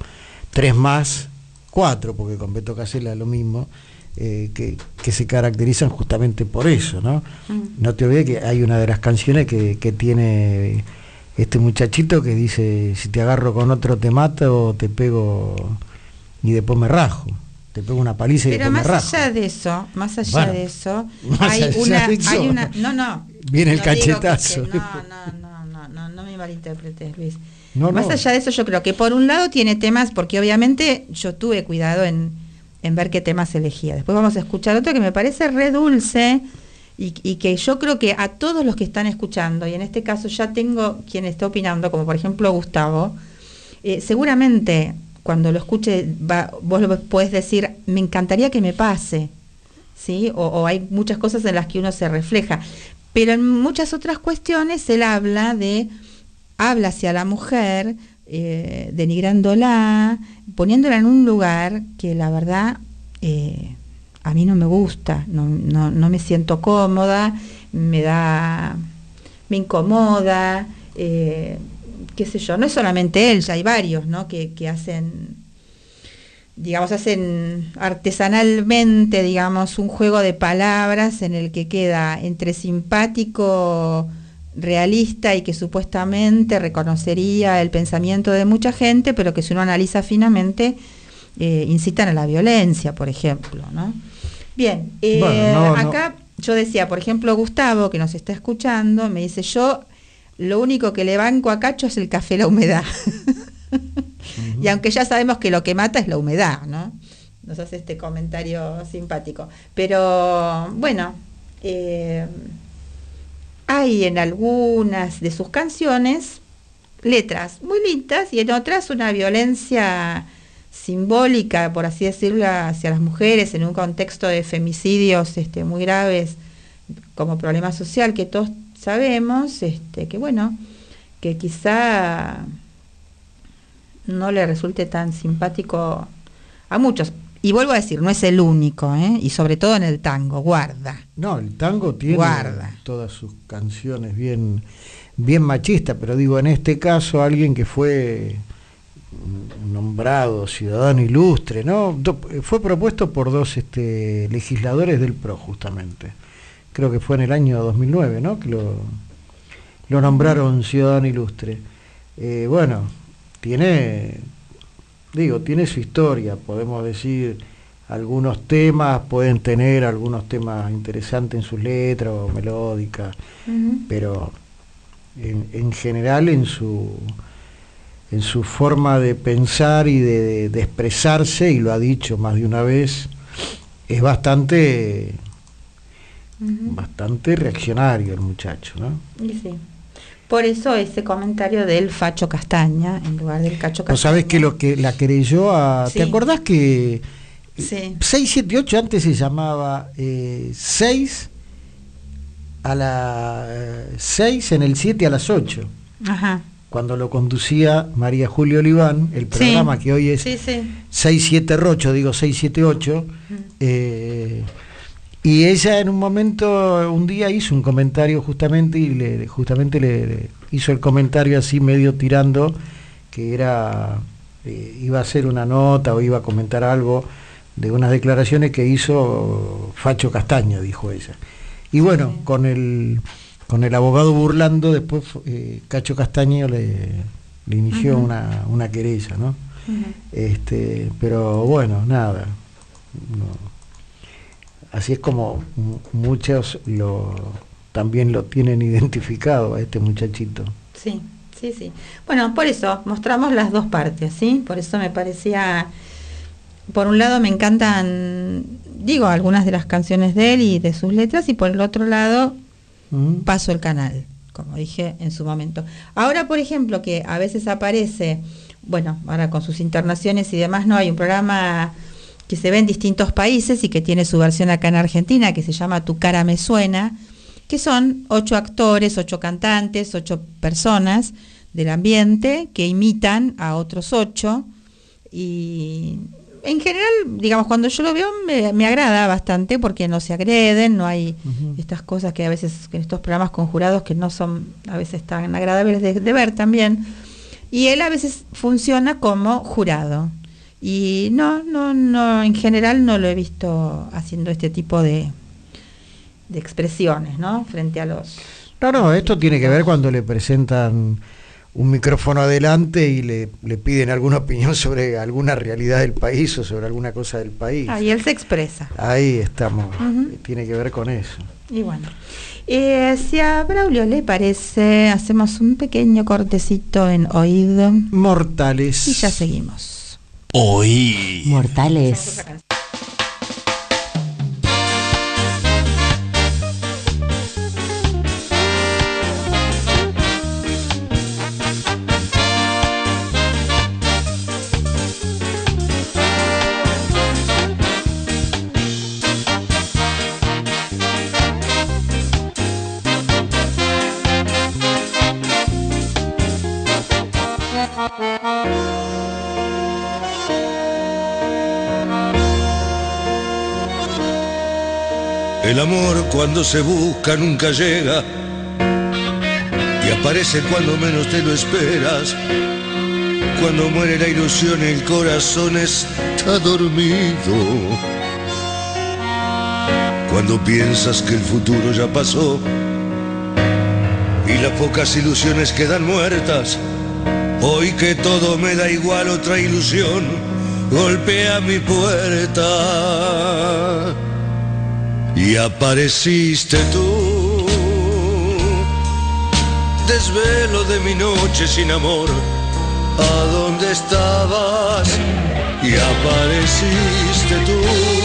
porque con Beto Casella es lo mismo, que se caracterizan justamente por eso, ¿no? No te olvides que hay una de las canciones que tiene este muchachito que dice, si te agarro con otro te mato o te pego y después me rajo. te pego una paliza y Pero después me más rajo. allá de eso, Bueno, hay allá una, de eso, hay una, no, viene el no digo que- cachetazo. no me malinterpretes, Luis. No, Más no. allá de eso, yo creo que por un lado tiene temas, porque obviamente yo tuve cuidado en ver qué temas elegía. Después vamos a escuchar otro que me parece re dulce y que yo creo que a todos los que están escuchando, y en este caso ya tengo quien está opinando, como por ejemplo Gustavo, seguramente cuando lo escuche vos lo podés decir, me encantaría que me pase, ¿sí? O hay muchas cosas en las que uno se refleja. Pero en muchas otras cuestiones él habla hacia la mujer, denigrándola, poniéndola en un lugar que la verdad a mí no me gusta, no me siento cómoda, me incomoda, qué sé yo. No es solamente él, ya hay varios, ¿no? que hacen, digamos, hacen artesanalmente, digamos, un juego de palabras en el que queda entre simpático, realista y que supuestamente reconocería el pensamiento de mucha gente, pero que si uno analiza finamente incitan a la violencia, por ejemplo, ¿no? Bien, Bueno, acá yo decía, por ejemplo, Gustavo, que nos está escuchando, me dice, yo lo único que le banco a Cacho es el café, la humedad. Y aunque ya sabemos que lo que mata es la humedad, ¿no? Nos hace este comentario simpático. Pero bueno, hay en algunas de sus canciones letras muy lindas y en otras una violencia simbólica, por así decirlo, hacia las mujeres en un contexto de femicidios muy graves como problema social que todos sabemos, que bueno, que quizá no le resulte tan simpático a muchos. Y vuelvo a decir, no es el único, y sobre todo en el tango, guarda. No, el tango tiene Guarda. todas sus canciones bien machistas, pero digo, en este caso alguien que fue nombrado ciudadano ilustre, ¿no? Fue propuesto por dos legisladores del PRO, justamente. Creo que fue en el año 2009, ¿no? Que lo nombraron ciudadano ilustre. Bueno, tiene su historia, podemos decir, algunos temas pueden tener algunos temas interesantes en sus letras o melódicas, pero en general en su forma de pensar y de expresarse, y lo ha dicho más de una vez, es bastante reaccionario el muchacho, ¿no? Y sí. Por eso ese comentario del Facho Castaña en lugar del Cacho Castaña. ¿No sabés que lo que la querelló a... Sí. ¿Te acordás que Sí. 678 antes se llamaba 6 a las 6 en el 7 a las 8? Ajá. Cuando lo conducía María Julia Oliván, el programa Sí. que hoy es Sí, sí. 678, digo 678, y ella en un momento, un día hizo un comentario justamente, y le hizo el comentario así medio tirando, que era, iba a hacer una nota o iba a comentar algo de unas declaraciones que hizo Facho Castaña, dijo ella. Y bueno, Sí. con el abogado burlando, después Cacho Castaña le inició una querella, ¿no? Pero bueno, nada. No. Así es como muchos también lo tienen identificado a este muchachito. Sí, sí, sí. Bueno, por eso mostramos las dos partes, ¿sí? Por eso me parecía, por un lado me encantan, digo, algunas de las canciones de él y de sus letras, y por el otro lado paso el canal, como dije en su momento. Ahora, por ejemplo, que a veces aparece, bueno, ahora con sus internaciones y demás, no hay un programa que se ve en distintos países y que tiene su versión acá en Argentina, que se llama Tu cara me suena, que son 8 actores, 8 cantantes, 8 personas del ambiente que imitan a otros 8, y en general, digamos, cuando yo lo veo me agrada bastante porque no se agreden, no hay estas cosas que a veces en estos programas con jurados que no son a veces tan agradables de ver también, y él a veces funciona como jurado. Y no, en general no lo he visto haciendo este tipo de expresiones, ¿no? Frente a los... No, esto tiene que ver cuando le presentan un micrófono adelante y le piden alguna opinión sobre alguna realidad del país o sobre alguna cosa del país. Ahí él se expresa. Ahí estamos, tiene que ver con eso. Y bueno, si a Braulio le parece, hacemos un pequeño cortecito en Oíd Mortales. y ya seguimos. Oí. Mortales. El amor cuando se busca nunca llega y aparece cuando menos te lo esperas. Cuando muere la ilusión el corazón está dormido. Cuando piensas que el futuro ya pasó y las pocas ilusiones quedan muertas. Hoy que todo me da igual, otra ilusión golpea mi puerta. Y apareciste tú, desvelo de mi noche sin amor. ¿A dónde estabas? Y apareciste tú.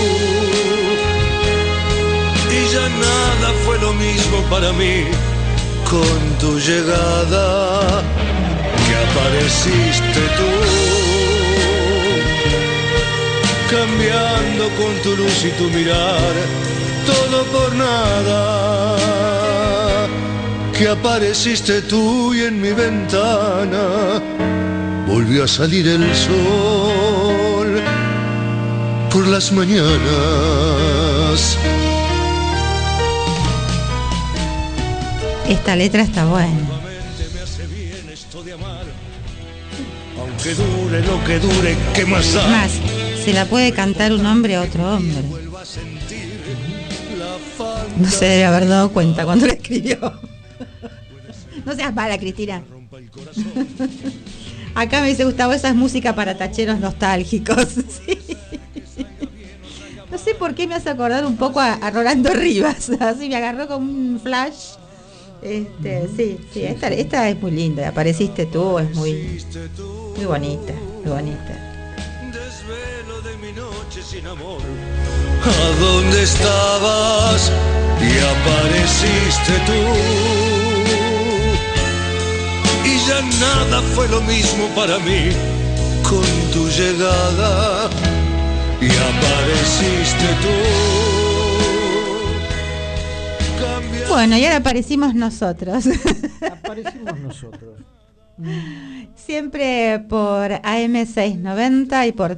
Y ya nada fue lo mismo para mí con tu llegada. Que apareciste tú, cambiando con tu luz y tu mirar. Todo por nada, que apareciste tú y en mi ventana volvió a salir el sol por las mañanas. Esta letra está buena. Me hace bien esto de amar, aunque dure lo que dure, ¿qué más da? Más, se la puede cantar un hombre a otro hombre. No se debe haber dado cuenta cuando la escribió. No seas mala, Cristina. Acá me dice Gustavo, esa es música para tacheros nostálgicos. Sí. No sé por qué me hace acordar un poco a Rolando Rivas. Así me agarró como un flash. Sí, esta es muy linda. Apareciste tú, es muy bonita, muy bonita. Desvelo de mi noche sin amor. ¿A dónde estabas? Y apareciste tú. Y ya nada fue lo mismo para mí con tu llegada. Y apareciste tú. Bueno, y ahora aparecimos nosotros. Aparecimos nosotros. Siempre por AM690 y por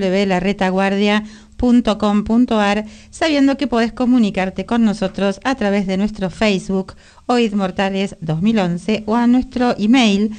www.laretaguardia.com.ar, sabiendo que podés comunicarte con nosotros a través de nuestro Facebook Oidmortales 2011 o a nuestro email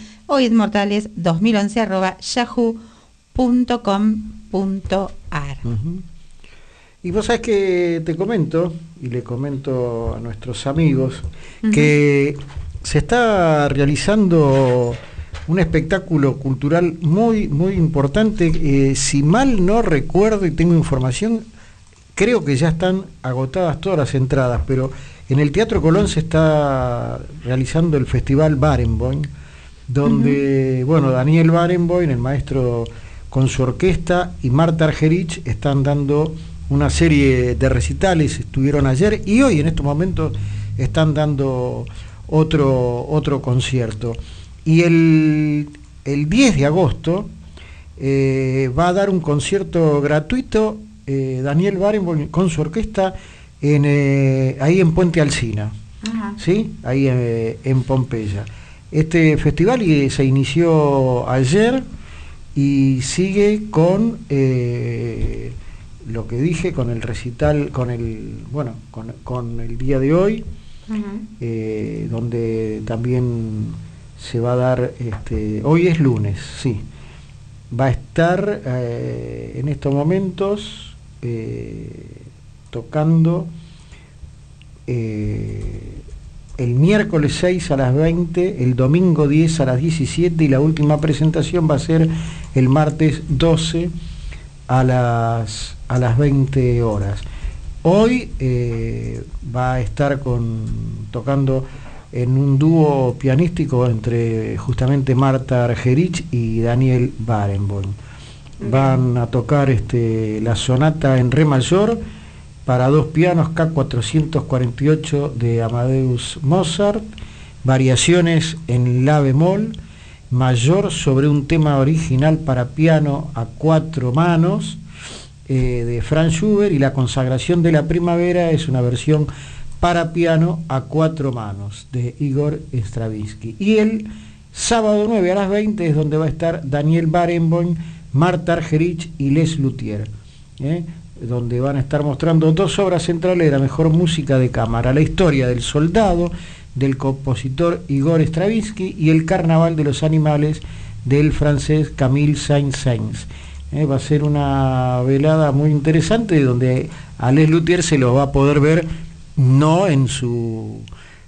oidmortales2011@yahoo.com.ar. Y vos sabés que te comento, y le comento a nuestros amigos, que se está realizando un espectáculo cultural muy, muy importante. Si mal no recuerdo y tengo información, creo que ya están agotadas todas las entradas, pero en el Teatro Colón se está realizando el Festival Barenboim, donde, bueno, Daniel Barenboim, el maestro con su orquesta, y Marta Argerich están dando una serie de recitales. Estuvieron ayer y hoy en estos momentos están dando otro concierto. Y el 10 de agosto va a dar un concierto gratuito Daniel Barenboim con su orquesta ahí en Puente Alsina, ¿sí? Ahí en Pompeya. Este festival se inició ayer y sigue con lo que dije, con el recital, con el día de hoy, donde también se va a dar, hoy es lunes, sí, va a estar en estos momentos el miércoles 6 a las 20, el domingo 10 a las 17 y la última presentación va a ser el martes 12 a las 20 horas. Hoy va a estar tocando en un dúo pianístico entre justamente Marta Argerich y Daniel Barenboim. Van a tocar la sonata en re mayor para 2 pianos K448 de Amadeus Mozart, variaciones en la bemol mayor sobre un tema original para piano a 4 manos de Franz Schubert, y la consagración de la primavera es una versión para piano a 4 manos de Igor Stravinsky. Y el sábado 9 a las 20 es donde va a estar Daniel Barenboim, Marta Argerich y Les Luthier, donde van a estar mostrando 2 obras centrales de la mejor música de cámara: la historia del soldado del compositor Igor Stravinsky y el carnaval de los animales del francés Camille Saint-Saëns. Va a ser una velada muy interesante donde a Les Luthier se lo va a poder ver no en su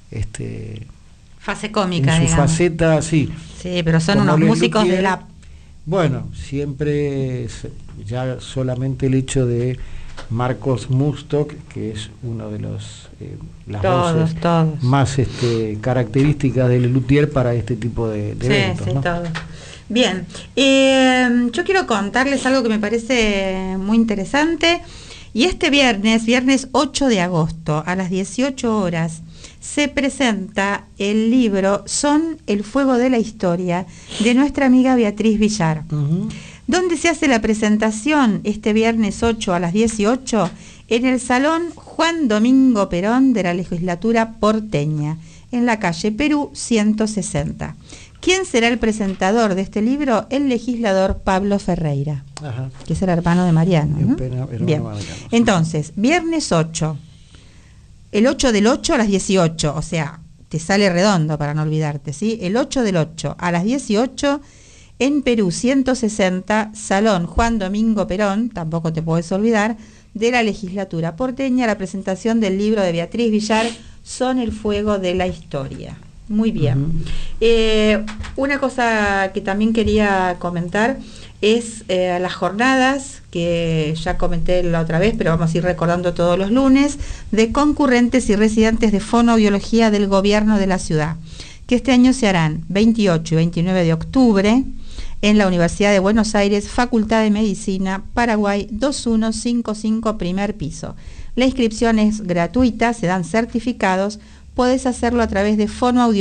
fase cómica, en su digamos. faceta, sí. Sí, pero son como unos Les músicos Luthier. de la... Bueno, siempre ya solamente el hecho de Marcos Mustok, que es uno de las voces todos. más características del luthier para este tipo de eventos, sí, ¿no? todos. Bien, yo quiero contarles algo que me parece muy interesante, y este viernes 8 de agosto a las 18 horas se presenta el libro Son el fuego de la historia de nuestra amiga Beatriz Villar. ¿Dónde se hace la presentación? Este viernes 8 a las 18 en el Salón Juan Domingo Perón de la Legislatura porteña, en la calle Perú 160. ¿Quién será el presentador de este libro? El legislador Pablo Ferreira, Ajá. que es el hermano de Mariano, ¿no? Bien. Mariano, sí. Entonces, viernes 8, el 8 del 8 a las 18, o sea, te sale redondo para no olvidarte, ¿sí? El 8 del 8 a las 18 en Perú 160, Salón Juan Domingo Perón, tampoco te puedes olvidar, de la Legislatura porteña, la presentación del libro de Beatriz Villar, Son el fuego de la historia. Muy bien. Una cosa que también quería comentar es las jornadas, que ya comenté la otra vez, pero vamos a ir recordando todos los lunes, de concurrentes y residentes de fonoaudiología del gobierno de la ciudad, que este año se harán 28 y 29 de octubre en la Universidad de Buenos Aires, Facultad de Medicina, Paraguay 2155, primer piso. La inscripción es gratuita, se dan certificados. Podés hacerlo a través de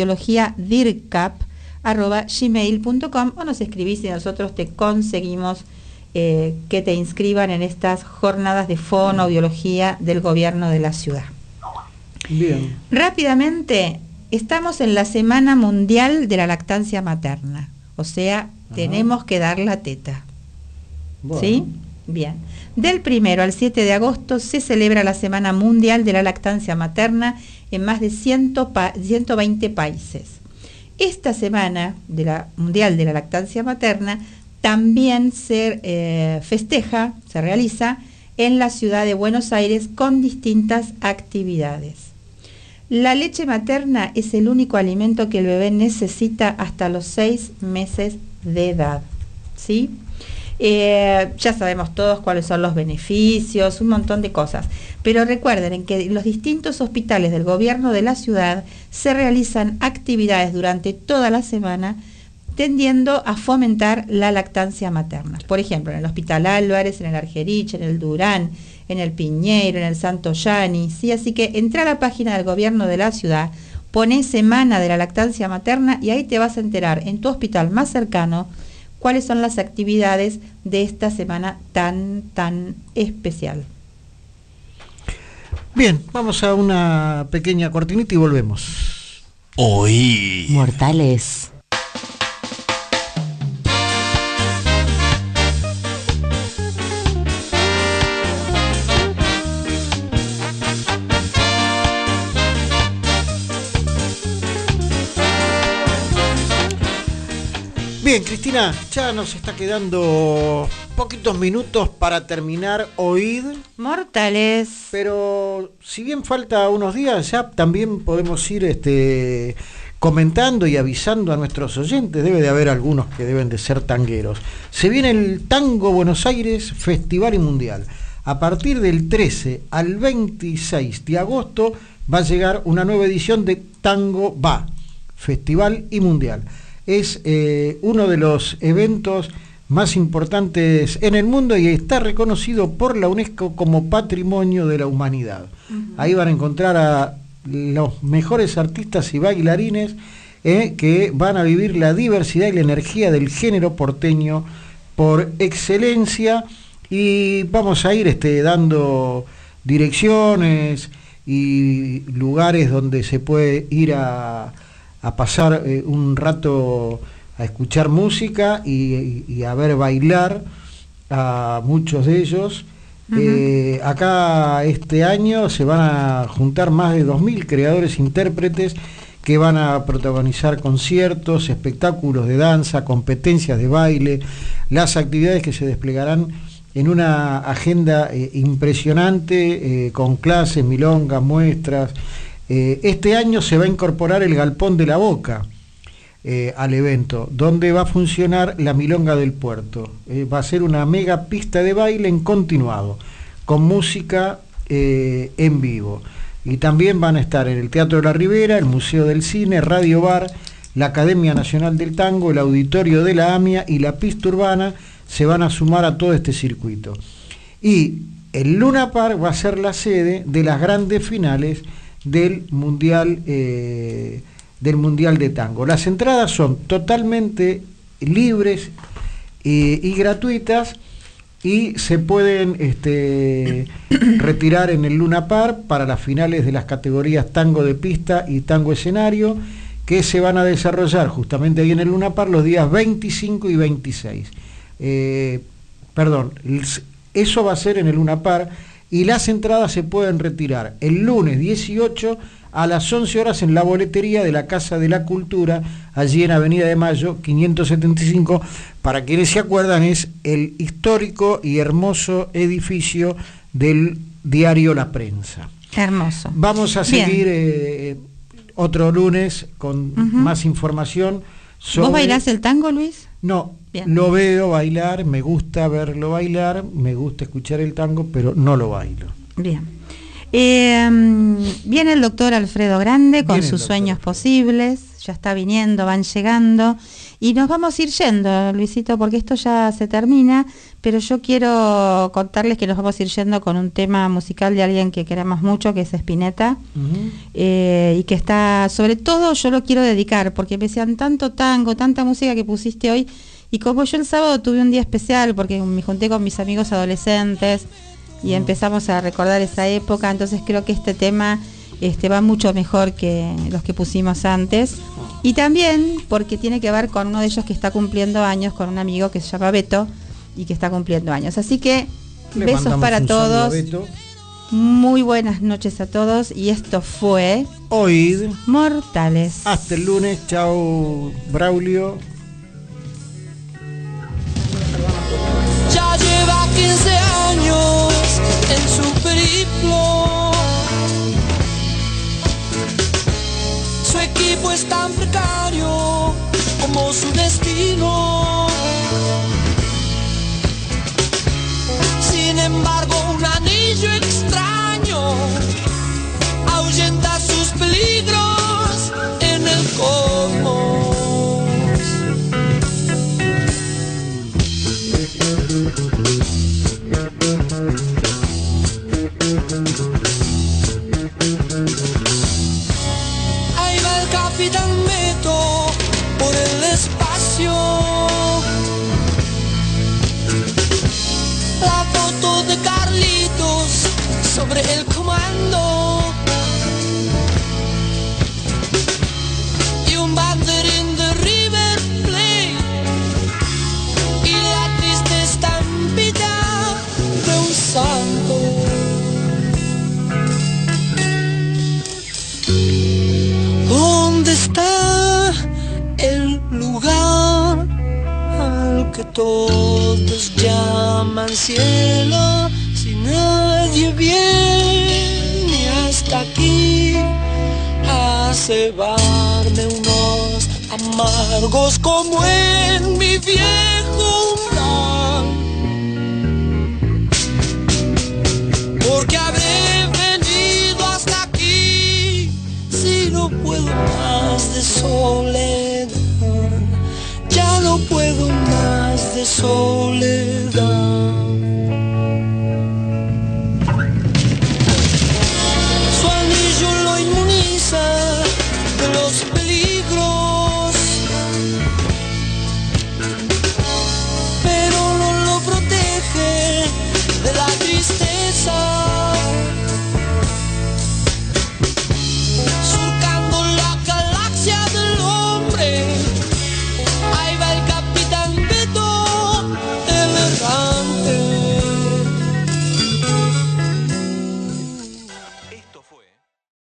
fonoaudiología.dircap@gmail.com o nos escribís y nosotros te conseguimos que te inscriban en estas jornadas de fonoaudiología del gobierno de la ciudad. Bien. Rápidamente, estamos en la Semana Mundial de la Lactancia Materna, o sea, tenemos que dar la teta. Bueno. ¿Sí? Bien. Del 1 al 7 de agosto se celebra la Semana Mundial de la Lactancia Materna en más de 120 países. Esta Semana Mundial de la Lactancia Materna también se festeja, se realiza en la ciudad de Buenos Aires con distintas actividades. La leche materna es el único alimento que el bebé necesita hasta los 6 meses de edad, ¿sí? Ya sabemos todos cuáles son los beneficios, un montón de cosas, pero recuerden que en los distintos hospitales del gobierno de la ciudad se realizan actividades durante toda la semana tendiendo a fomentar la lactancia materna. Por ejemplo, en el Hospital Álvarez, en el Argerich, en el Durán, en el Piñeiro, en el Santo Yani, ¿sí? Así que entra a la página del gobierno de la ciudad, poné Semana de la Lactancia Materna y ahí te vas a enterar en tu hospital más cercano cuáles son las actividades de esta semana tan especial. Bien, vamos a una pequeña cortinita y volvemos. Oí. Mortales. Bien, Cristina, ya nos está quedando poquitos minutos para terminar Oíd Mortales. Pero si bien falta unos días, ya también podemos ir comentando y avisando a nuestros oyentes. Debe de haber algunos que deben de ser tangueros. Se viene el Tango Buenos Aires Festival y Mundial. A partir del 13 al 26 de agosto va a llegar una nueva edición de Tango Va, Festival y Mundial. Es uno de los eventos más importantes en el mundo y está reconocido por la UNESCO como Patrimonio de la Humanidad. Ahí van a encontrar a los mejores artistas y bailarines que van a vivir la diversidad y la energía del género porteño por excelencia, y vamos a ir dando direcciones y lugares donde se puede ir a pasar un rato a escuchar música y a ver bailar a muchos de ellos. Acá este año se van a juntar más de 2.000 creadores e intérpretes que van a protagonizar conciertos, espectáculos de danza, competencias de baile, las actividades que se desplegarán en una agenda impresionante, con clases, milongas, muestras. Este año se va a incorporar el Galpón de la Boca al evento, donde va a funcionar la Milonga del Puerto. Va a ser una mega pista de baile en continuado, con música en vivo. Y también van a estar en el Teatro de la Ribera, el Museo del Cine, Radio Bar, la Academia Nacional del Tango, el Auditorio de la AMIA y la Pista Urbana se van a sumar a todo este circuito. Y el Luna Park va a ser la sede de las grandes finales del Mundial de Tango. Las entradas son totalmente libres y gratuitas, y se pueden retirar en el Luna Park para las finales de las categorías tango de pista y tango escenario, que se van a desarrollar justamente ahí en el Luna Park los días 25 y 26. Eso va a ser en el Luna Park, y las entradas se pueden retirar el lunes 18 a las 11 horas en la boletería de la Casa de la Cultura, allí en Avenida de Mayo 575. Para quienes se acuerdan, es el histórico y hermoso edificio del diario La Prensa. Hermoso. Vamos a seguir otro lunes con más información sobre... ¿Vos bailás el tango, Luis? No. Bien. Lo veo bailar, me gusta verlo bailar, me gusta escuchar el tango, pero no lo bailo. Bien. Viene el doctor Alfredo Grande con sus sueños posibles, ya está viniendo, van llegando, y nos vamos a ir yendo, Luisito, porque esto ya se termina, pero yo quiero contarles que nos vamos a ir yendo con un tema musical de alguien que queremos mucho, que es Spinetta, y que está, sobre todo yo lo quiero dedicar, porque me decían tanto tango, tanta música que pusiste hoy, y como yo el sábado tuve un día especial, porque me junté con mis amigos adolescentes, y empezamos a recordar esa época, entonces creo que este tema va mucho mejor que los que pusimos antes, y también porque tiene que ver con uno de ellos que está cumpliendo años, con un amigo que se llama Beto y que está cumpliendo años, así que besos para todos, muy buenas noches a todos, y esto fue Oíd Mortales. Hasta el lunes, chao Braulio. Ya lleva 15 años en su periplo. Su equipo es tan precario como su destino. Sin embargo, un anillo extraño ahuyenta sus peligros en el cosmos. Ahí va el Capitán Beto por el espacio. La foto de Carlitos sobre el comando. Y un banderín de River Plate. Y la triste estampilla de un santo. ¿Dónde está el lugar que todos llaman cielo, si nadie viene hasta aquí a cebarme unos amargos como en mi viejo umbral. Porque habré venido hasta aquí si no puedo más de soledad. Ya no puedo más de soledad.